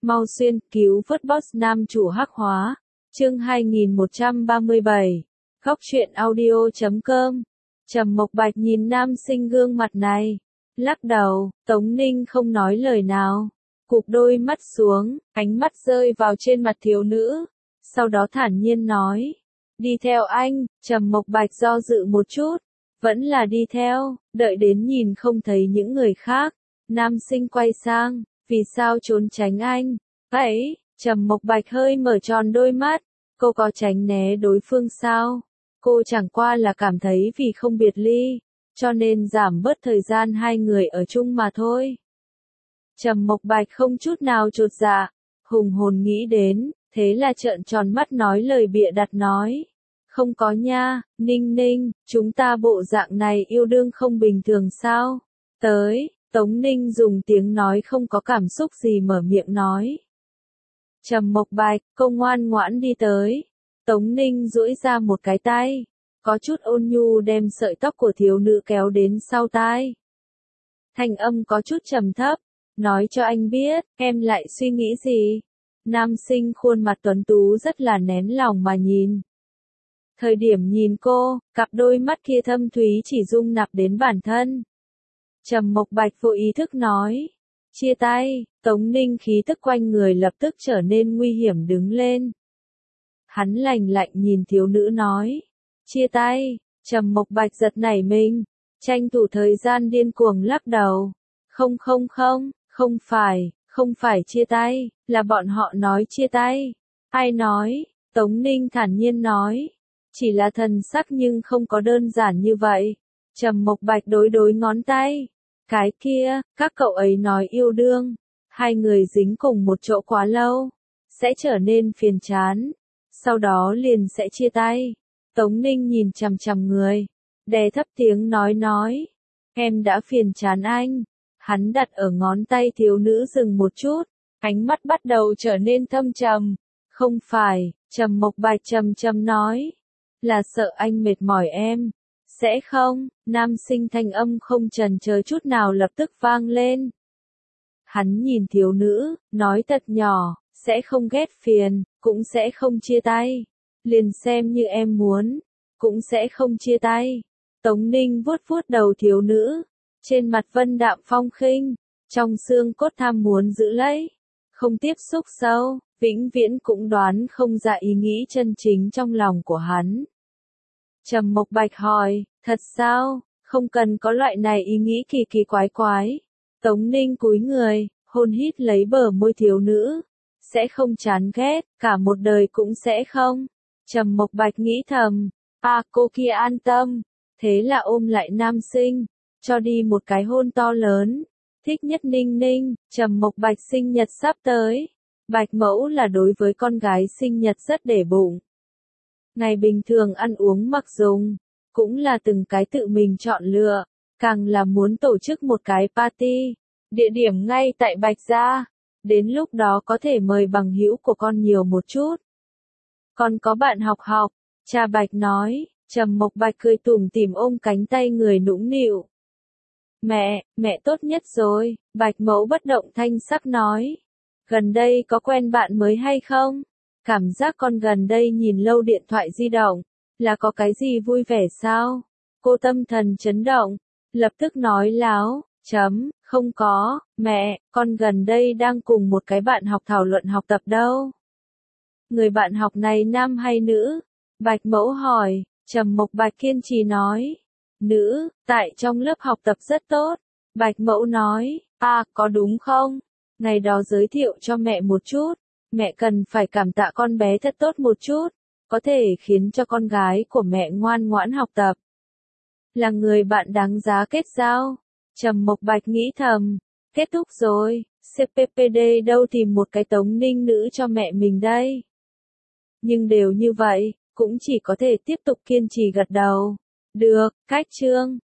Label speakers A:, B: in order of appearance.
A: Mau xuyên cứu vớt boss nam chủ hắc hóa. Chương 2137. Góc truyện audio.com. Trầm Mộc Bạch nhìn nam sinh gương mặt này, lắc đầu. Tống Ninh không nói lời nào, cụp đôi mắt xuống, ánh mắt rơi vào trên mặt thiếu nữ, sau đó thản nhiên nói: đi theo anh. Trầm Mộc Bạch do dự một chút, vẫn là đi theo, đợi đến nhìn không thấy những người khác, nam sinh quay sang: vì sao trốn tránh anh? Vậy, Trầm Mộc Bạch hơi mở tròn đôi mắt, cô có tránh né đối phương sao? Cô chẳng qua là cảm thấy vì không biệt ly, cho nên giảm bớt thời gian hai người ở chung mà thôi. Trầm Mộc Bạch không chút nào chột dạ, hùng hồn nghĩ đến, thế là trợn tròn mắt nói lời bịa đặt nói: không có nha, Ninh Ninh, chúng ta bộ dạng này yêu đương không bình thường sao? Tới. Tống Ninh dùng tiếng nói không có cảm xúc gì mở miệng nói. Trầm Mộc Bạch, cô ngoan ngoãn đi tới. Tống Ninh duỗi ra một cái tay, có chút ôn nhu đem sợi tóc của thiếu nữ kéo đến sau tai. Thanh âm có chút trầm thấp, nói cho anh biết, em lại suy nghĩ gì? Nam sinh khuôn mặt tuấn tú rất là nén lòng mà nhìn. Thời điểm nhìn cô, cặp đôi mắt kia thâm thúy chỉ dung nạp đến bản thân. Trầm Mộc Bạch vô ý thức nói: chia tay. Tống Ninh khí tức quanh người lập tức trở nên nguy hiểm đứng lên. Hắn lạnh lạnh nhìn thiếu nữ nói: chia tay. Trầm Mộc Bạch giật nảy mình, tranh thủ thời gian điên cuồng lắc đầu: không phải chia tay, là bọn họ nói chia tay. Ai nói? Tống Ninh thản nhiên nói: chỉ là thần sắc nhưng không có đơn giản như vậy. Trầm Mộc Bạch đối ngón tay. Cái kia, các cậu ấy nói yêu đương, hai người dính cùng một chỗ quá lâu, sẽ trở nên phiền chán, sau đó liền sẽ chia tay. Tống Ninh nhìn chằm chằm người, đè thấp tiếng nói: em đã phiền chán anh. Hắn đặt ở ngón tay thiếu nữ dừng một chút, ánh mắt bắt đầu trở nên thâm trầm. Không phải. Trầm Mộc Bạch trầm nói: là sợ anh mệt mỏi em. Sẽ không. Nam sinh thanh âm không chần chờ chút nào lập tức vang lên. Hắn nhìn thiếu nữ, nói thật nhỏ: sẽ không ghét phiền, cũng sẽ không chia tay. Liền xem như em muốn, cũng sẽ không chia tay. Tống Ninh vuốt vuốt đầu thiếu nữ, trên mặt vân đạm phong khinh, trong xương cốt tham muốn giữ lấy, không tiếp xúc sâu, vĩnh viễn cũng đoán không ra ý nghĩ chân chính trong lòng của hắn. Trầm Mộc Bạch hỏi: thật sao? Không cần có loại này ý nghĩ kỳ quái. Tống Ninh cúi người, hôn hít lấy bờ môi thiếu nữ. Sẽ không chán ghét, cả một đời cũng sẽ không. Trầm Mộc Bạch nghĩ thầm. Cô kia an tâm. Thế là ôm lại nam sinh, cho đi một cái hôn to lớn. Thích nhất Ninh Ninh. Trầm Mộc Bạch sinh nhật sắp tới. Bạch mẫu là đối với con gái sinh nhật rất để bụng. Ngày bình thường ăn uống mặc dùng, cũng là từng cái tự mình chọn lựa, càng là muốn tổ chức một cái party, địa điểm ngay tại Bạch Gia, đến lúc đó có thể mời bằng hữu của con nhiều một chút. Con có bạn học, cha Bạch nói. Trầm Mộc Bạch cười tủm tỉm ôm cánh tay người nũng nịu. Mẹ tốt nhất rồi. Bạch mẫu bất động thanh sắc nói. Gần đây có quen bạn mới hay không? Cảm giác con gần đây nhìn lâu điện thoại di động, là có cái gì vui vẻ sao? Cô tâm thần chấn động, lập tức nói láo: không có, mẹ, con gần đây đang cùng một cái bạn học thảo luận học tập đâu. Người bạn học này nam hay nữ? Bạch mẫu hỏi. Trầm Mộc Bạch kiên trì nói: nữ, tại trong lớp học tập rất tốt. Bạch mẫu nói: có đúng không? Ngày đó giới thiệu cho mẹ một chút. Mẹ cần phải cảm tạ con bé thật tốt một chút, có thể khiến cho con gái của mẹ ngoan ngoãn học tập. Là người bạn đáng giá kết giao. Trầm Mộc Bạch nghĩ thầm. Kết thúc rồi, CPPD đâu tìm một cái Tống Ninh nữ cho mẹ mình đây. Nhưng đều như vậy, cũng chỉ có thể tiếp tục kiên trì gật đầu. Được, cách chương.